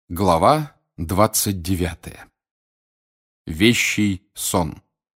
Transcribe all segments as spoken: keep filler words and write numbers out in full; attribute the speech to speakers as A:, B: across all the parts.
A: Глава двадцать девятая. Вещий сон.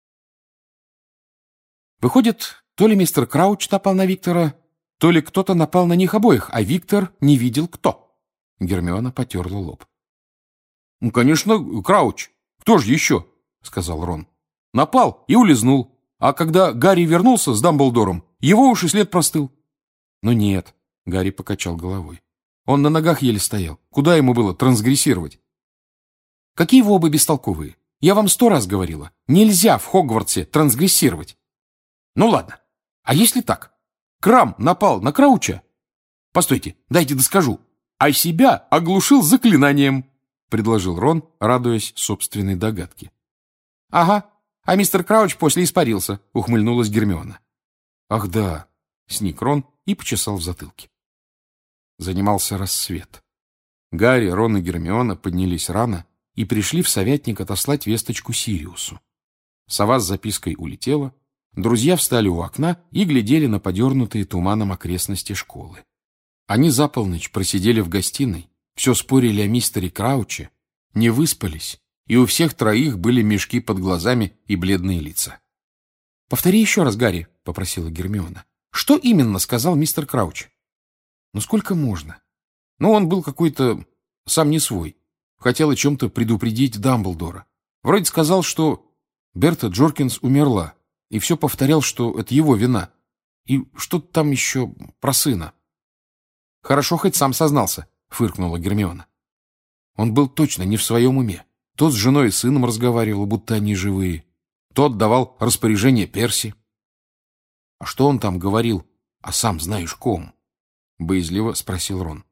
A: Выходит, то ли мистер Крауч напал на Виктора, то ли кто-то напал на них обоих, а Виктор не видел, кто. Гермиона потерла лоб. — Ну, конечно, Крауч. Кто же еще? — сказал Рон. — Напал и улизнул. А когда Гарри вернулся с Дамблдором, его уж и след простыл. — Ну нет, — Гарри покачал головой. Он на ногах еле стоял. Куда ему было трансгрессировать? — Какие вы оба бестолковые. Я вам сто раз говорила. Нельзя в Хогвартсе трансгрессировать. — Ну ладно. А если так? Крам напал на Крауча? Постойте, дайте доскажу. А себя оглушил заклинанием, — предложил Рон, радуясь собственной догадке. — Ага. А мистер Крауч после испарился, — ухмыльнулась Гермиона. — Ах да, — сник Рон и почесал в затылке. Занимался рассвет. Гарри, Рон и Гермиона поднялись рано и пришли в Совятник отослать весточку Сириусу. Сова с запиской улетела, друзья встали у окна и глядели на подернутые туманом окрестности школы. Они за полночь просидели в гостиной, все спорили о мистере Крауче, не выспались, и у всех троих были мешки под глазами и бледные лица. — Повтори еще раз, Гарри, — попросила Гермиона. — Что именно сказал мистер Крауч? Ну сколько можно? Ну, он был какой-то сам не свой. Хотел о чем-то предупредить Дамблдора. Вроде сказал, что Берта Джоркинс умерла, и все повторял, что это его вина. И что-то там еще про сына. Хорошо, хоть сам сознался, фыркнула Гермиона. Он был точно не в своем уме. Тот с женой и сыном разговаривал, будто они живые. Тот давал распоряжение Перси. А что он там говорил, а сам знаешь ком? — боязливо спросил Рон.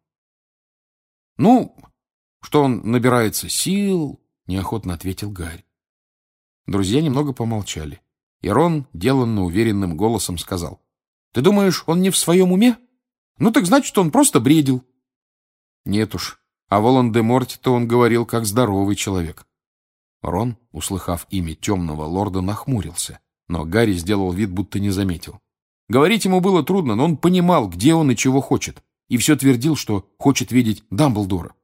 A: — Ну, что он набирается сил, — неохотно ответил Гарри. Друзья немного помолчали, и Рон деланно уверенным голосом сказал. — Ты думаешь, он не в своем уме? Ну так значит, он просто бредил. — Нет уж, о Волан-де-Морте-то он говорил, как здоровый человек. Рон, услыхав имя темного лорда, нахмурился, но Гарри сделал вид, будто не заметил. Говорить ему было трудно, но он понимал, где он и чего хочет, и все твердил, что хочет видеть Дамблдора.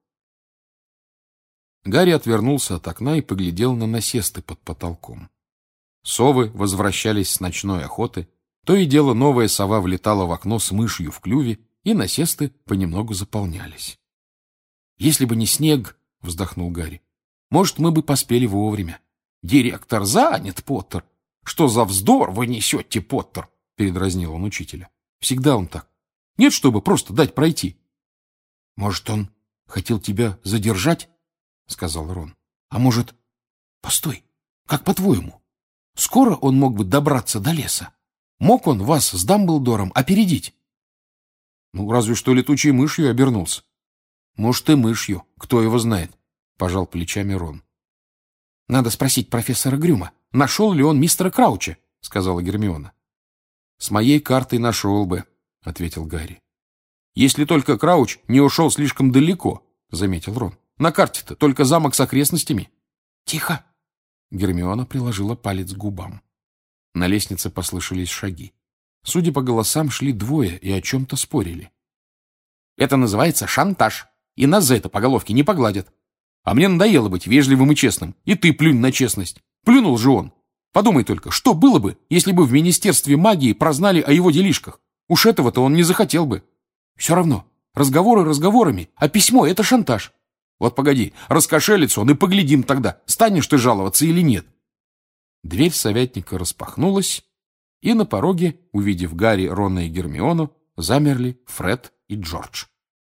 A: Гарри отвернулся от окна и поглядел на насесты под потолком. Совы возвращались с ночной охоты, то и дело новая сова влетала в окно с мышью в клюве, и насесты понемногу заполнялись. — Если бы не снег, — вздохнул Гарри, — может, мы бы поспели вовремя. — Директор занят, Поттер. Что за вздор вы несете, Поттер? — передразнил он учителя. Всегда он так. Нет, чтобы просто дать пройти. — Может, он хотел тебя задержать? — сказал Рон. — А может... Постой, как по-твоему? Скоро он мог бы добраться до леса? Мог он вас с Дамблдором опередить? — Ну, разве что летучей мышью обернулся. — Может, и мышью, кто его знает, — пожал плечами Рон. — Надо спросить профессора Грюма, нашел ли он мистера Крауча, — сказала Гермиона. — С моей картой нашел бы, — ответил Гарри. — Если только Крауч не ушел слишком далеко, — заметил Рон. — На карте-то только замок с окрестностями. — Тихо! — Гермиона приложила палец к губам. На лестнице послышались шаги. Судя по голосам, шли двое и о чем-то спорили. — Это называется шантаж, и нас за это по головке не погладят. А мне надоело быть вежливым и честным, и ты плюнь на честность. Плюнул же он. Подумай только, что было бы, если бы в Министерстве магии прознали о его делишках? Уж этого-то он не захотел бы. Все равно, разговоры разговорами, а письмо — это шантаж. Вот погоди, раскошелится он, и поглядим тогда, станешь ты жаловаться или нет. Дверь совятника распахнулась, и на пороге, увидев Гарри, Рона и Гермиону, замерли Фред и Джордж.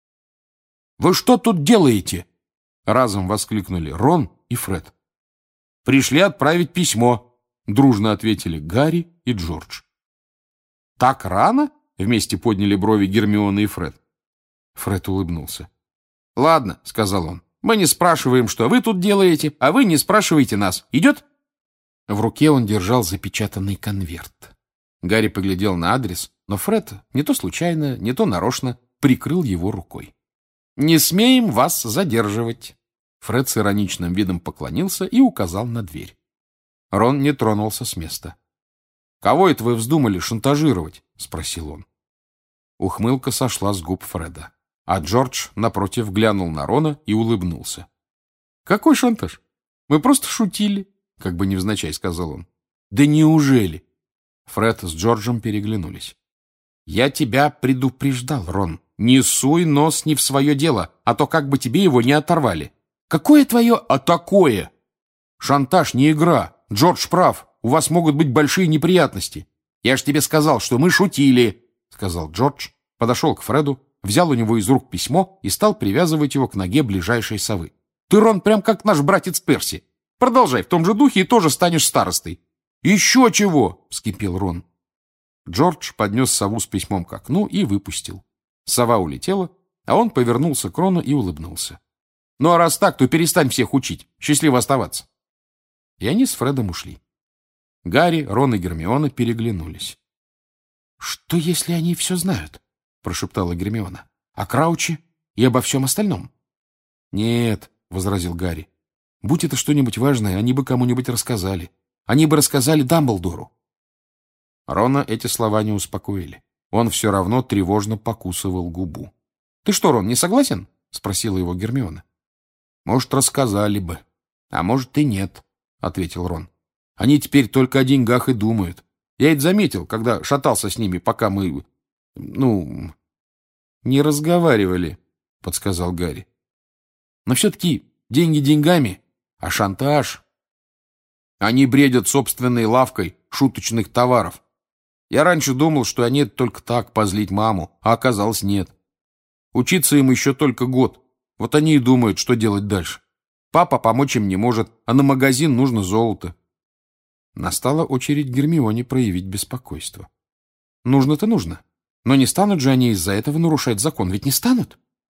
A: — Вы что тут делаете? — разом воскликнули Рон и Фред. — Пришли отправить письмо, — дружно ответили Гарри и Джордж. — Так рано? — вместе подняли брови Гермиона и Фред. Фред улыбнулся. — Ладно, — сказал он, — мы не спрашиваем, что вы тут делаете, а вы не спрашиваете нас. Идет? В руке он держал запечатанный конверт. Гарри поглядел на адрес, но Фред, не то случайно, не то нарочно, прикрыл его рукой. — Не смеем вас задерживать. Фред с ироничным видом поклонился и указал на дверь. Рон не тронулся с места. — Кого это вы вздумали шантажировать? — спросил он. Ухмылка сошла с губ Фреда. а Джордж, напротив, глянул на Рона и улыбнулся. «Какой шантаж? Мы просто шутили», — как бы невзначай сказал он. «Да неужели?» Фред с Джорджем переглянулись. «Я тебя предупреждал, Рон. Не суй нос не в свое дело, а то как бы тебе его не оторвали». «Какое твое «а такое»?» «Шантаж не игра. Джордж прав. У вас могут быть большие неприятности. Я ж тебе сказал, что мы шутили», — сказал Джордж, подошел к Фреду, взял у него из рук письмо и стал привязывать его к ноге ближайшей совы. «Ты, Рон, прям как наш братец Перси. Продолжай в том же духе и тоже станешь старостой». «Еще чего!» — вскипел Рон. Джордж поднес сову с письмом к окну и выпустил. Сова улетела, а он повернулся к Рону и улыбнулся. «Ну а раз так, то перестань всех учить. Счастливо оставаться». И они с Фредом ушли. Гарри, Рон и Гермиона переглянулись. «Что, если они все знают?» — прошептала Гермиона. «О Крауче и обо всем остальном?» «Нет», — возразил Гарри. «Будь это что-нибудь важное, они бы кому-нибудь рассказали. Они бы рассказали Дамблдору». Рона эти слова не успокоили. Он все равно тревожно покусывал губу. «Ты что, Рон, не согласен?» — спросила его Гермиона. «Может, рассказали бы, а может и нет», — ответил Рон. «Они теперь только о деньгах и думают. Я это заметил, когда шатался с ними, пока мы... ну... не разговаривали», — подсказал Гарри. «Но все-таки деньги деньгами, а шантаж... Они бредят собственной лавкой шуточных товаров. Я раньше думал, что они это только так, позлить маму, а оказалось нет. Учиться им еще только год. Вот они и думают, что делать дальше. Папа помочь им не может, а на магазин нужно золото». Настала очередь Гермионе проявить беспокойство. «Нужно-то нужно. Но не станут же они из-за этого нарушать закон, ведь не станут?»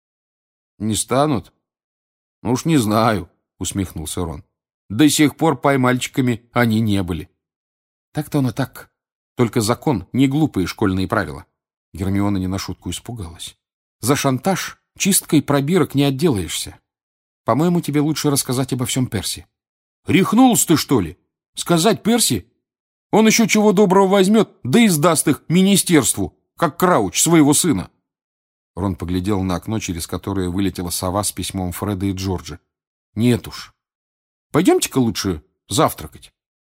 A: «Не станут? Ну уж не знаю», — усмехнулся Рон. «До сих пор поймальчиками они не были». «Так-то оно так. Только закон — не глупые школьные правила». Гермиона не на шутку испугалась. «За шантаж чисткой пробирок не отделаешься. По-моему, тебе лучше рассказать обо всем Перси». «Рехнулся ты, что ли? Сказать Перси? Он еще чего доброго возьмет, да и сдаст их министерству, как Крауч своего сына». Рон поглядел на окно, через которое вылетела сова с письмом Фреда и Джорджа. «Нет уж. Пойдемте-ка лучше завтракать».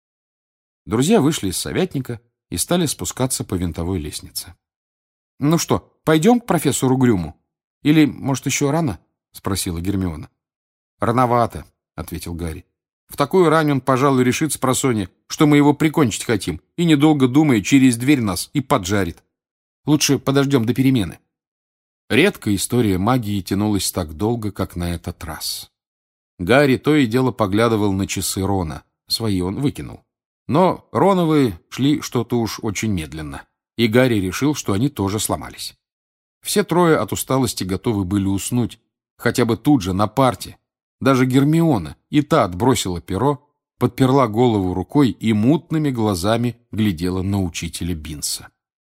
A: Друзья вышли из совятника и стали спускаться по винтовой лестнице. «Ну что, пойдем к профессору Грюму? Или, может, еще рано?» — спросила Гермиона. «Рановато», — ответил Гарри. «В такую рань он, пожалуй, решит спросонья, что мы его прикончить хотим, и, недолго думая, через дверь нас и поджарит. Лучше подождем до перемены». Редко история магии тянулась так долго, как на этот раз. Гарри то и дело поглядывал на часы Рона. Свои он выкинул. Но Роновы шли что-то уж очень медленно, и Гарри решил, что они тоже сломались. Все трое от усталости готовы были уснуть, хотя бы тут же, на парте. Даже Гермиона, и та отбросила перо, подперла голову рукой и мутными глазами глядела на учителя Бинса.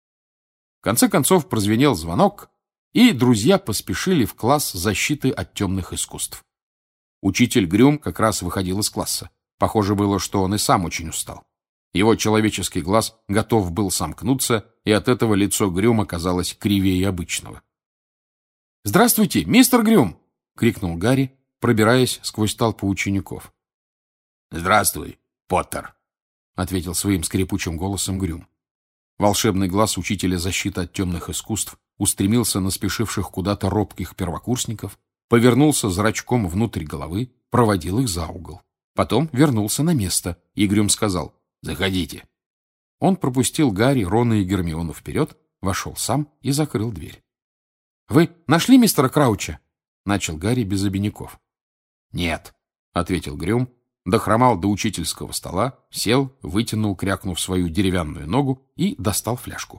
A: В конце концов прозвенел звонок, и друзья поспешили в класс защиты от темных искусств. Учитель Грюм как раз выходил из класса. Похоже было, что он и сам очень устал. Его человеческий глаз готов был сомкнуться, и от этого лицо Грюма казалось кривее обычного. «Здравствуйте, мистер Грюм!» — крикнул Гарри, пробираясь сквозь толпу учеников. «Здравствуй, Поттер!» — ответил своим скрипучим голосом Грюм. Волшебный глаз учителя защиты от темных искусств устремился на спешивших куда-то робких первокурсников, повернулся зрачком внутрь головы, проводил их за угол. Потом вернулся на место, и Грюм сказал: «Заходите». Он пропустил Гарри, Рона и Гермиону вперед, вошел сам и закрыл дверь. «Вы нашли мистера Крауча?» — начал Гарри без обиняков. «Нет», — ответил Грюм, дохромал до учительского стола, сел, вытянул, крякнув свою деревянную ногу и достал фляжку.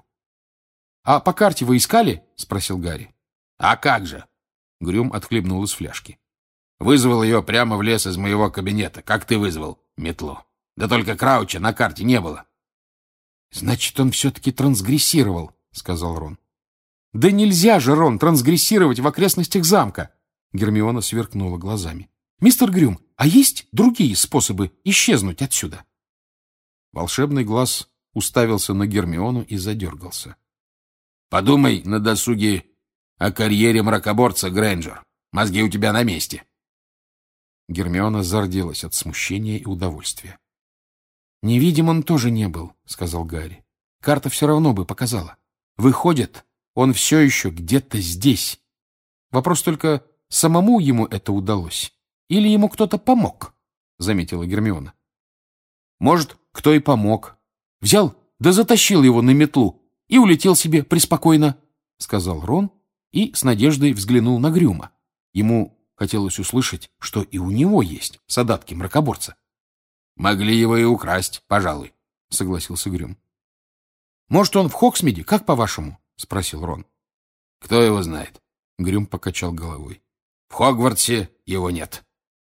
A: «А по карте вы искали?» — спросил Гарри. «А как же?» — Грюм отхлебнул из фляжки. «Вызвал ее прямо в лес из моего кабинета, как ты вызвал метлу. Да только Крауча на карте не было». «Значит, он все-таки трансгрессировал», — сказал Рон. «Да нельзя же, Рон, трансгрессировать в окрестностях замка!» Гермиона сверкнула глазами. «Мистер Грюм, а есть другие способы исчезнуть отсюда?» Волшебный глаз уставился на Гермиону и задергался. «Подумай на досуге
B: О карьере мракоборца, Грейнджер. Мозги у тебя на месте.
A: Гермиона зарделась от смущения и удовольствия. «Невидим он тоже не был», — сказал Гарри. «Карта все равно бы показала. Выходит, он все еще где-то здесь. Вопрос только, самому ему это удалось? Или ему кто-то помог?» — заметила Гермиона. «Может, кто и помог. Взял, да затащил его на метлу и улетел себе преспокойно», — сказал Рон и с надеждой взглянул на Грюма. Ему хотелось услышать, что и у него есть задатки мракоборца.
B: «Могли его и украсть, пожалуй», — согласился Грюм.
A: «Может, он в Хоксмиде, как по-вашему?» — спросил Рон.
B: «Кто его знает?»
A: — Грюм покачал головой.
B: «В Хогвартсе его нет».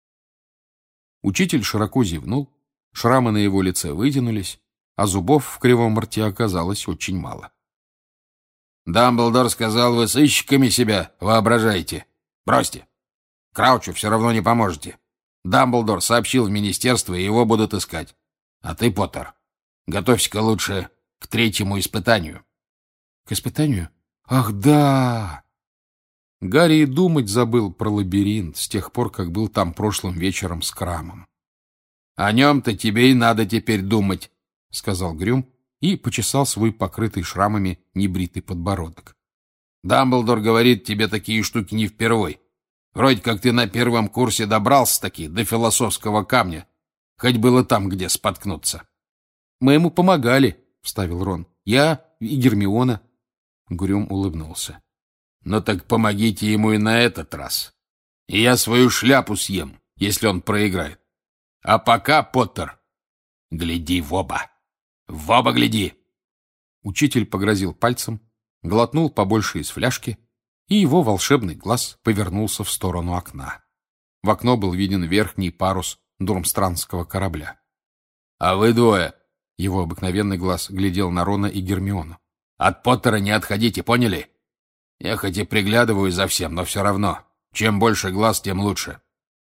A: Учитель широко зевнул, шрамы на его лице вытянулись, а зубов в кривом рте оказалось очень мало.
B: «Дамблдор сказал, вы сыщиками себя воображаете. Бросьте. Краучу все равно не поможете. Дамблдор сообщил в министерство, и его будут искать. А ты, Поттер, готовься-ка лучше к третьему испытанию».
A: «К испытанию? Ах, да!» Гарри и думать забыл про лабиринт с тех пор, как был там прошлым вечером с Крамом.
B: «О нем-то тебе и надо теперь думать»,
A: — сказал Грюм и почесал свой покрытый шрамами небритый подбородок.
B: «Дамблдор говорит тебе такие штуки не впервой. Вроде как ты на первом курсе добрался-таки до философского камня. Хоть было там, где споткнуться».
A: «Мы ему помогали», — вставил Рон. «Я и Гермиона». Грюм улыбнулся.
B: «Ну так помогите ему и на этот раз. И я свою шляпу съем, если он проиграет. А пока, Поттер, гляди в оба. В оба гляди!»
A: Учитель погрозил пальцем, глотнул побольше из фляжки, и его волшебный глаз повернулся в сторону окна. В окно был виден верхний парус дурмстранского корабля.
B: «А вы двое!»
A: — его обыкновенный глаз глядел на Рона и Гермиону.
B: «От Поттера не отходите, поняли? Я хоть и приглядываю за всем, но все равно. Чем больше глаз, тем лучше».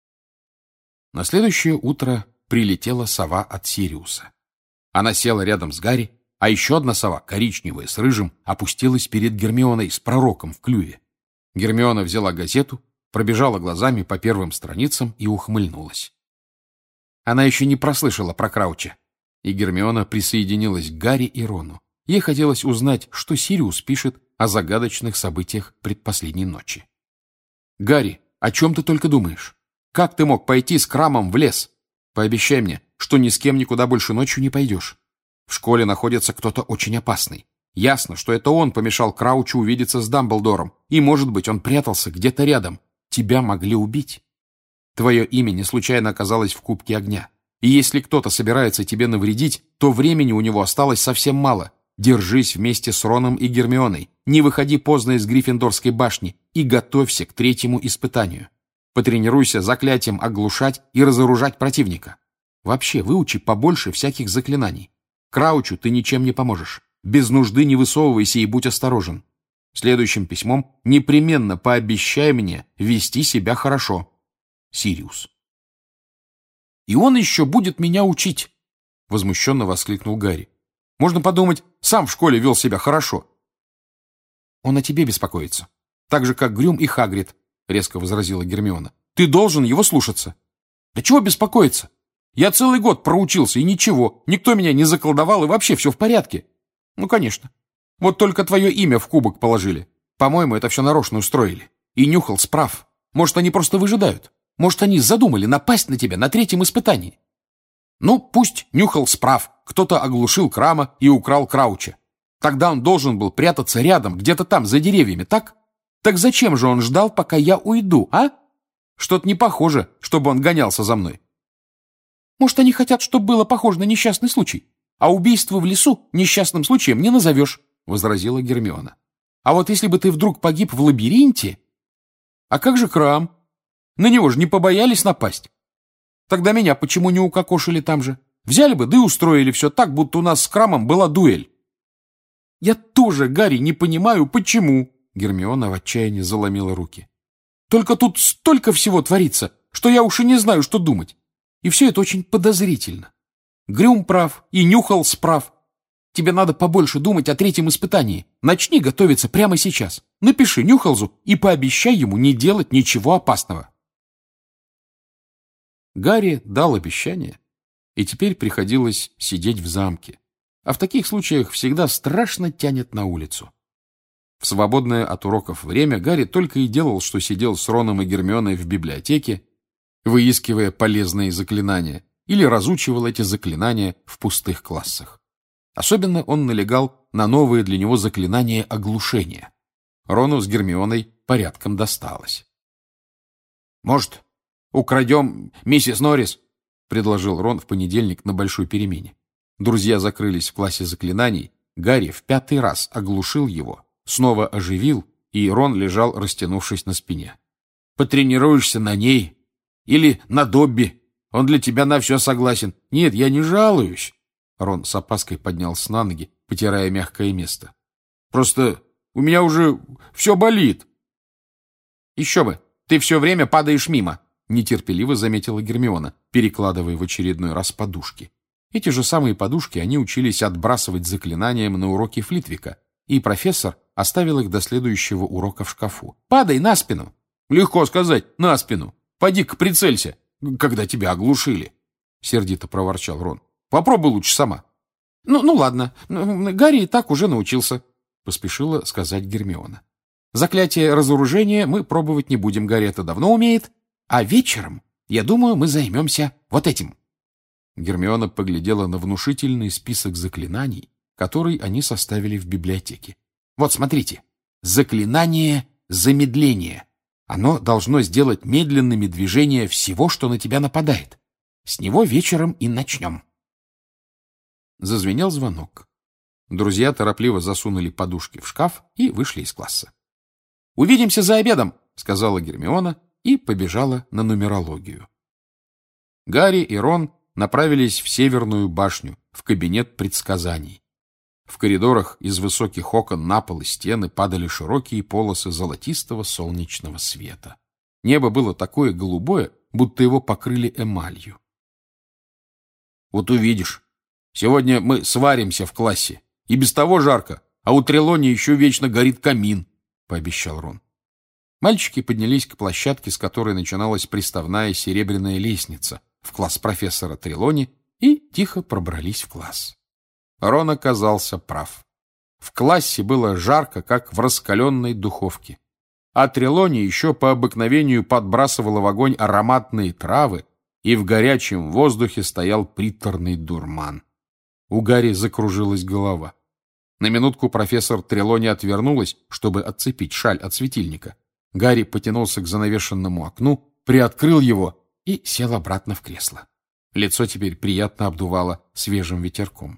A: На следующее утро прилетела сова от Сириуса. Она села рядом с Гарри, а еще одна сова, коричневая, с рыжим, опустилась перед Гермионой с пророком в клюве. Гермиона взяла газету, пробежала глазами по первым страницам и ухмыльнулась. Она еще не прослышала про Крауча, и Гермиона присоединилась к Гарри и Рону. Ей хотелось узнать, что Сириус пишет о загадочных событиях предпоследней ночи. «Гарри, о чем ты только думаешь? Как ты мог пойти с Крамом в лес? Пообещай мне, что ни с кем никуда больше ночью не пойдешь. В школе находится кто-то очень опасный. Ясно, что это он помешал Краучу увидеться с Дамблдором, и, может быть, он прятался где-то рядом. Тебя могли убить. Твое имя не случайно оказалось в кубке огня. И если кто-то собирается тебе навредить, то времени у него осталось совсем мало. Держись вместе с Роном и Гермионой, не выходи поздно из Гриффиндорской башни и готовься к третьему испытанию. Потренируйся заклятием оглушать и разоружать противника. Вообще, выучи побольше всяких заклинаний. Краучу ты ничем не поможешь. Без нужды не высовывайся и будь осторожен. Следующим письмом непременно пообещай мне вести себя хорошо. Сириус». «И он еще будет меня учить!» — возмущенно воскликнул Гарри. «Можно подумать, сам в школе вел себя хорошо». «Он о тебе беспокоится. Так же, как Грюм и Хагрид», — резко возразила Гермиона. «Ты должен его слушаться». «Да чего беспокоиться? Я целый год проучился, и ничего, никто меня не заколдовал, и вообще все в порядке». «Ну, конечно. Вот только твое имя в кубок положили. По-моему, это все нарочно устроили. И Нюхал справ. Может, они просто выжидают. Может, они задумали напасть на тебя на третьем испытании. Ну, пусть Нюхал справ. Кто-то оглушил Крама и украл Крауча. Тогда он должен был прятаться рядом, где-то там, за деревьями, так? Так зачем же он ждал, пока я уйду, а? Что-то не похоже, чтобы он гонялся за мной». «Может, они хотят, чтобы было похоже на несчастный случай? А убийство в лесу несчастным случаем не назовешь», — возразила Гермиона. «А вот если бы ты вдруг погиб в лабиринте...» «А как же Крам? На него же не побоялись напасть. Тогда меня почему не укокошили там же? Взяли бы, да и устроили все так, будто у нас с Крамом была дуэль». «Я тоже, Гарри, не понимаю, почему...» Гермиона в отчаянии заломила руки. «Только тут столько всего творится, что я уж и не знаю, что думать. И все это очень подозрительно. Грюм прав, и Нюхал справ. Тебе надо побольше думать о третьем испытании. Начни готовиться прямо сейчас. Напиши Нюхалзу и пообещай ему не делать ничего опасного». Гарри дал обещание, и теперь приходилось сидеть в замке. А в таких случаях всегда страшно тянет на улицу. В свободное от уроков время Гарри только и делал, что сидел с Роном и Гермионой в библиотеке, выискивая полезные заклинания, или разучивал эти заклинания в пустых классах. Особенно он налегал на новые для него заклинания оглушения. Рону с Гермионой порядком досталось. «Может, украдем миссис Норрис?» — предложил Рон в понедельник на большой перемене. Друзья закрылись в классе заклинаний. Гарри в пятый раз оглушил его, снова оживил, и Рон лежал, растянувшись на спине. «Потренируешься на ней или на Добби. Он для тебя на все согласен. Нет, я не жалуюсь». Рон с опаской поднялся на ноги, потирая мягкое место. «Просто у меня уже все болит». «Еще бы, ты все время падаешь мимо», — нетерпеливо заметила Гермиона, перекладывая в очередной раз подушки. Эти же самые подушки они учились отбрасывать заклинанием на уроке Флитвика, и профессор оставил их до следующего урока в шкафу. «Падай на спину!» «Легко сказать, на спину. Поди-ка прицелься, когда тебя оглушили», — сердито проворчал Рон. «Попробуй лучше сама». «Ну, ну ладно, Гарри и так уже научился», — поспешила сказать Гермиона. «Заклятие разоружения мы пробовать не будем, Гарри это давно умеет, а вечером, я думаю, мы займемся вот этим». Гермиона поглядела на внушительный список заклинаний, который они составили в библиотеке. «Вот, смотрите, заклинание замедления. Оно должно сделать медленными движения всего, что на тебя нападает. С него вечером и начнем». Зазвенел звонок. Друзья торопливо засунули подушки в шкаф и вышли из класса. «Увидимся за обедом», — сказала Гермиона и побежала на нумерологию. Гарри и Рон направились в Северную башню, в кабинет предсказаний. В коридорах из высоких окон на пол и стены падали широкие полосы золотистого солнечного света. Небо было такое голубое, будто его покрыли эмалью. «Вот увидишь, сегодня мы сваримся в классе. И без того жарко, а у Трелони еще вечно горит камин», — пообещал Рон. Мальчики поднялись к площадке, с которой начиналась приставная серебряная лестница, в класс профессора Трелони, и тихо пробрались в класс. Рон оказался прав. В классе было жарко, как в раскаленной духовке. А Трелони еще по обыкновению подбрасывала в огонь ароматные травы, и в горячем воздухе стоял приторный дурман. У Гарри закружилась голова. На минутку профессор Трелони отвернулась, чтобы отцепить шаль от светильника. Гарри потянулся к занавешенному окну, приоткрыл его и сел обратно в кресло. Лицо теперь приятно обдувало свежим ветерком.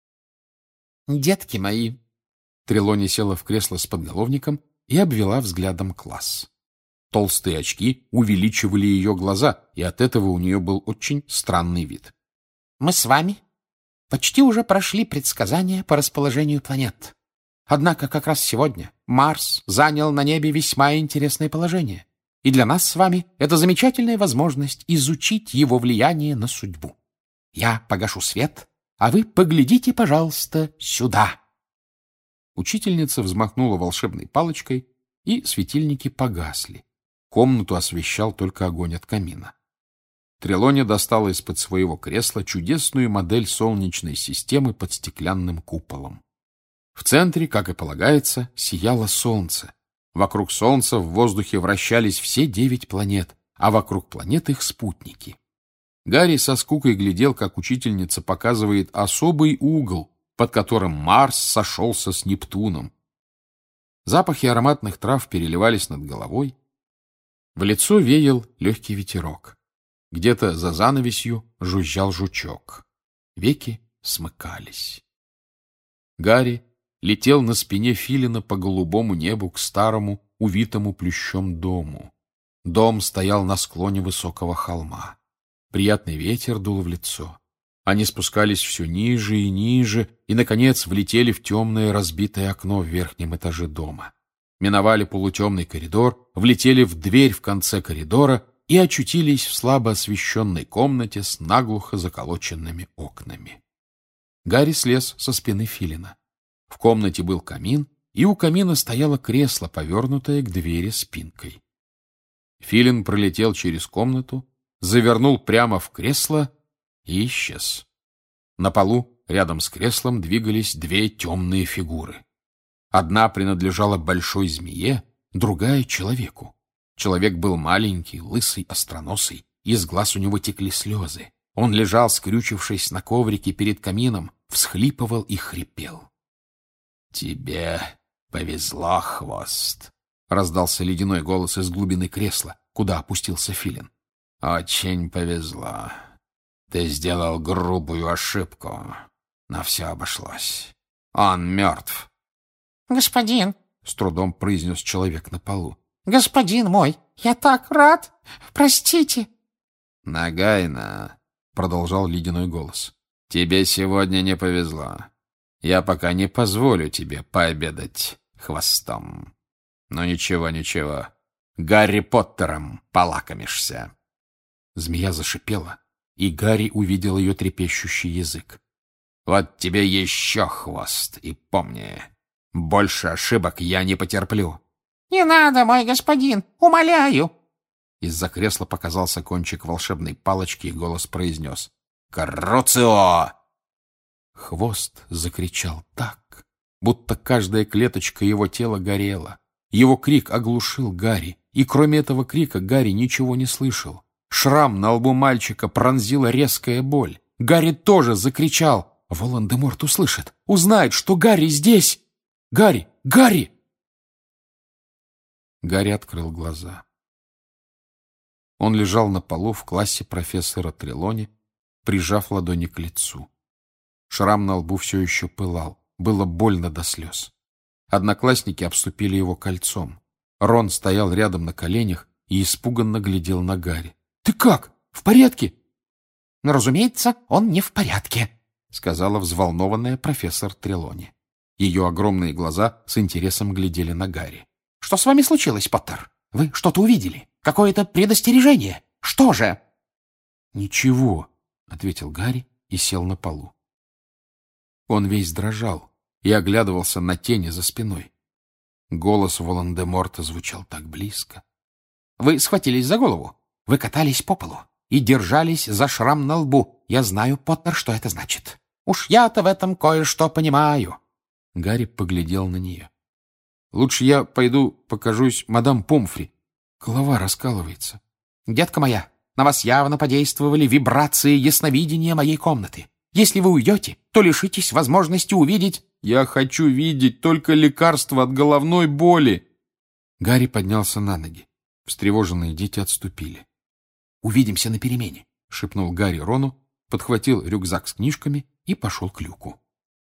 A: «Детки мои!» Трелони села в кресло с подголовником и обвела взглядом класс. Толстые очки увеличивали ее глаза, и от этого у нее был очень странный вид. «Мы с вами почти уже прошли предсказания по расположению планет. Однако как раз сегодня Марс занял на небе весьма интересное положение. И для нас с вами это замечательная возможность изучить его влияние на судьбу. Я погашу свет, а вы поглядите, пожалуйста, сюда». Учительница взмахнула волшебной палочкой, и светильники погасли. Комнату освещал только огонь от камина. Трелони достала из-под своего кресла чудесную модель солнечной системы под стеклянным куполом. В центре, как и полагается, сияло солнце. Вокруг солнца в воздухе вращались все девять планет, а вокруг планет их спутники. Гарри со скукой глядел, как учительница показывает особый угол, под которым Марс сошелся с Нептуном. Запахи ароматных трав переливались над головой. В лицо веял легкий ветерок. Где-то за занавесью жужжал жучок. Веки смыкались. Гарри летел на спине филина по голубому небу к старому, увитому плющом дому. Дом стоял на склоне высокого холма. Приятный ветер дул в лицо. Они спускались все ниже и ниже и, наконец, влетели в темное разбитое окно в верхнем этаже дома. Миновали полутемный коридор, влетели в дверь в конце коридора и очутились в слабо освещенной комнате с наглухо заколоченными окнами. Гарри слез со спины филина. В комнате был камин, и у камина стояло кресло, повернутое к двери спинкой. Филин пролетел через комнату, завернул прямо в кресло и исчез. На полу, рядом с креслом, двигались две темные фигуры. Одна принадлежала большой змее, другая — человеку. Человек был маленький, лысый, остроносый, из глаз у него текли слезы. Он лежал, скрючившись на коврике перед камином, всхлипывал и хрипел. — Тебе повезло, Хвост, — раздался ледяной голос из глубины кресла, куда опустился филин. — Очень повезло. Ты сделал грубую ошибку, но все обошлось. Он мертв.
C: — Господин,
A: — с трудом произнес человек на полу.
C: — господин мой, я так рад! Простите!
B: — Нагайна, — продолжал ледяной голос, — тебе сегодня не повезло. Я пока не позволю тебе пообедать хвостом. Но ничего, ничего, Гарри Поттером полакомишься.
A: Змея зашипела, и Гарри увидел ее трепещущий язык.
B: — Вот тебе еще хвост, и помни, больше ошибок я не потерплю.
C: — Не надо, мой господин, умоляю!
A: Из-за кресла показался кончик волшебной палочки, и голос произнес:
B: «Круцио!»
A: Хвост закричал так, будто каждая клеточка его тела горела. Его крик оглушил Гарри, и кроме этого крика Гарри ничего не слышал. Шрам на лбу мальчика пронзила резкая боль. Гарри тоже закричал. Волан-де-Морт услышит, узнает, что Гарри здесь. Гарри! Гарри! Гарри открыл глаза. Он лежал на полу в классе профессора Трелони, прижав ладони к лицу. Шрам на лбу все еще пылал. Было больно до слез. Одноклассники обступили его кольцом. Рон стоял рядом на коленях и испуганно глядел на Гарри. — Ты как? В порядке?
C: — Разумеется, он не в порядке,
A: — сказала взволнованная профессор Трелони. Ее огромные глаза с интересом глядели на Гарри.
C: — Что с вами случилось, Поттер? Вы что-то увидели? Какое-то предостережение? Что же?
A: — Ничего, — ответил Гарри и сел на полу. Он весь дрожал и оглядывался на тени за спиной. Голос Волан-де-Морта звучал так близко.
C: — Вы схватились за голову, вы катались по полу и держались за шрам на лбу. Я знаю, Поттер, что это значит. Уж я-то в этом кое-что понимаю.
A: Гарри поглядел на нее. — Лучше я пойду покажусь мадам Помфри. Голова раскалывается.
C: — Детка моя, на вас явно подействовали вибрации ясновидения моей комнаты. Если вы уйдете, то лишитесь возможности увидеть...
A: — Я хочу видеть только лекарство от головной боли. Гарри поднялся на ноги. Встревоженные дети отступили. — Увидимся на перемене, — шепнул Гарри Рону, подхватил рюкзак с книжками и пошел к люку.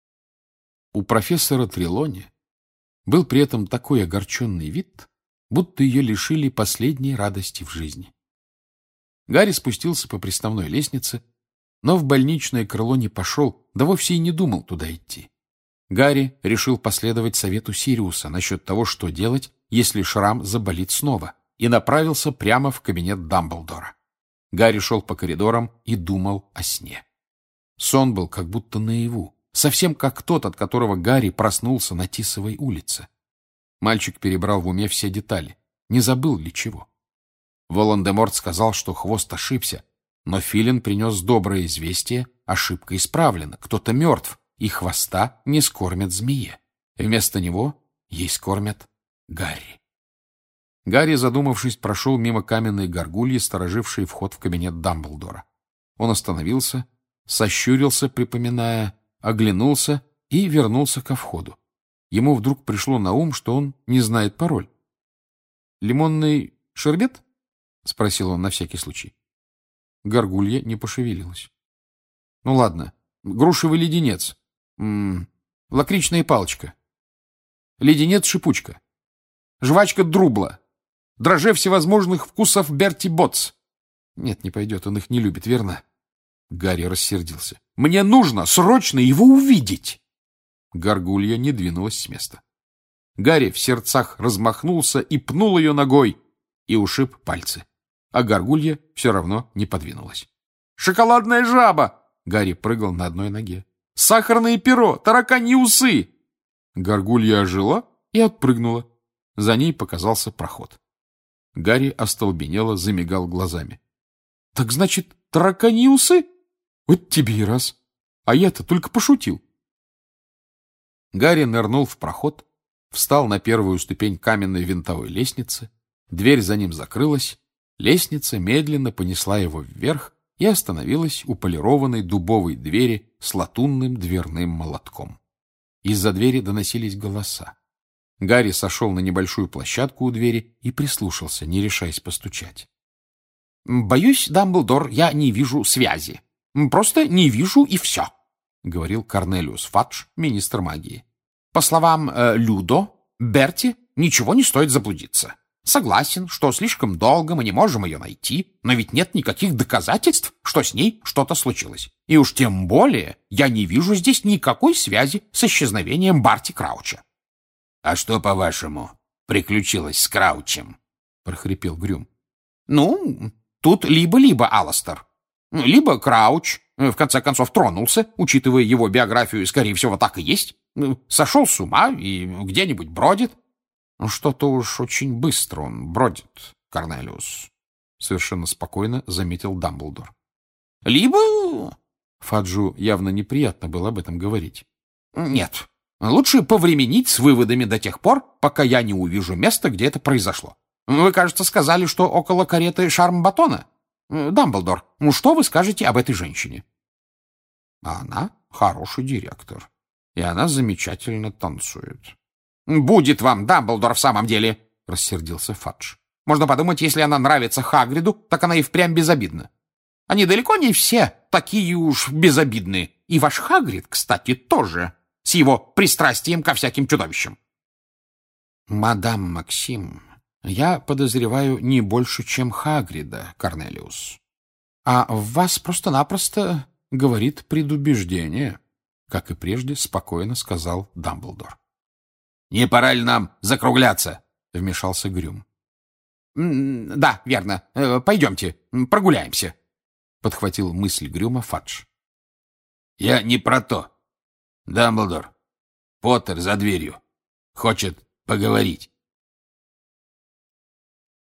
A: У профессора Трелони был при этом такой огорченный вид, будто ее лишили последней радости в жизни. Гарри спустился по приставной лестнице, но в больничное крыло не пошел, да вовсе и не думал туда идти. Гарри решил последовать совету Сириуса насчет того, что делать, если шрам заболит снова, и направился прямо в кабинет Дамблдора. Гарри шел по коридорам и думал о сне. Сон был как будто наяву, совсем как тот, от которого Гарри проснулся на Тисовой улице. Мальчик перебрал в уме все детали, не забыл ли чего. Волан-де-Морт сказал, что Хвост ошибся, но Филин принес доброе известие, ошибка исправлена, кто-то мертв, и Хвоста не скормят змее. Вместо него ей скормят Гарри. Гарри, задумавшись, прошел мимо каменной горгульи, сторожившей вход в кабинет Дамблдора. Он остановился, сощурился, припоминая, оглянулся и вернулся ко входу. Ему вдруг пришло на ум, что он не знает пароль. «Лимонный шербет?» — спросил он на всякий случай. Горгулья не пошевелилась. «Ну ладно, грушевый леденец, М-м, лакричная палочка, леденец-шипучка, жвачка Друбла, дрожжи всевозможных вкусов Берти Ботс». Нет, не пойдет, он их не любит, верно? Гарри рассердился. «Мне нужно срочно его увидеть!» Горгулья не двинулась с места. Гарри в сердцах размахнулся и пнул ее ногой, и ушиб пальцы. А горгулья все равно не подвинулась. «Шоколадная жаба!» Гарри прыгал на одной ноге. Сахарное перо, тараканьи усы!» Горгулья ожила и отпрыгнула. За ней показался проход. Гарри остолбенело замигал глазами. «Так значит, тараканьи усы? Вот тебе и раз. А я-то только пошутил». Гарри нырнул в проход, встал на первую ступень каменной винтовой лестницы, дверь за ним закрылась, лестница медленно понесла его вверх и остановилась у полированной дубовой двери с латунным дверным молотком. Из-за двери доносились голоса. Гарри сошел на небольшую площадку у двери и прислушался, не решаясь постучать. «Боюсь, Дамблдор, я не вижу связи. Просто не вижу, и все», — говорил Корнелиус Фадж, министр магии. «По словам э, Людо, Берти, ничего не стоит заблудиться. Согласен, что слишком долго мы не можем ее найти, но ведь нет никаких доказательств, что с ней что-то случилось. И уж тем более я не вижу здесь никакой связи с исчезновением Барти Крауча».
B: «А что, по-вашему, приключилось с Краучем?» — прохрипел Грюм.
C: «Ну, тут либо-либо, Аластер. Либо Крауч, в конце концов, тронулся, учитывая его биографию, скорее всего, так и есть. Сошел с ума и где-нибудь бродит». «Что-то уж очень быстро он бродит, Корнелиус», — совершенно спокойно заметил Дамблдор. «Либо...» Фаджу явно неприятно было об этом говорить. «Нет, лучше повременить с выводами до тех пор, пока я не увижу место, где это произошло. Вы, кажется, сказали, что около кареты Шармбатона? Дамблдор, ну что вы скажете об этой женщине?» «Она хороший директор, и она замечательно танцует». «Будет вам, Дамблдор, в самом деле!» — рассердился Фадж. «Можно подумать, если она нравится Хагриду, так она и впрямь безобидна. Они далеко не все такие уж безобидные. И ваш Хагрид, кстати, тоже, с его пристрастием ко всяким чудовищам». «Мадам Максим, я подозреваю не больше, чем Хагрида, Корнелиус. А в вас просто-напросто говорит предубеждение», — как и прежде спокойно сказал Дамблдор.
B: «Не пора ли нам закругляться?» — вмешался Грюм.
C: «Да, верно. Пойдемте, прогуляемся», — подхватил мысль Грюма Фадж.
B: «Я не про то. Дамблдор, Поттер за дверью. Хочет поговорить».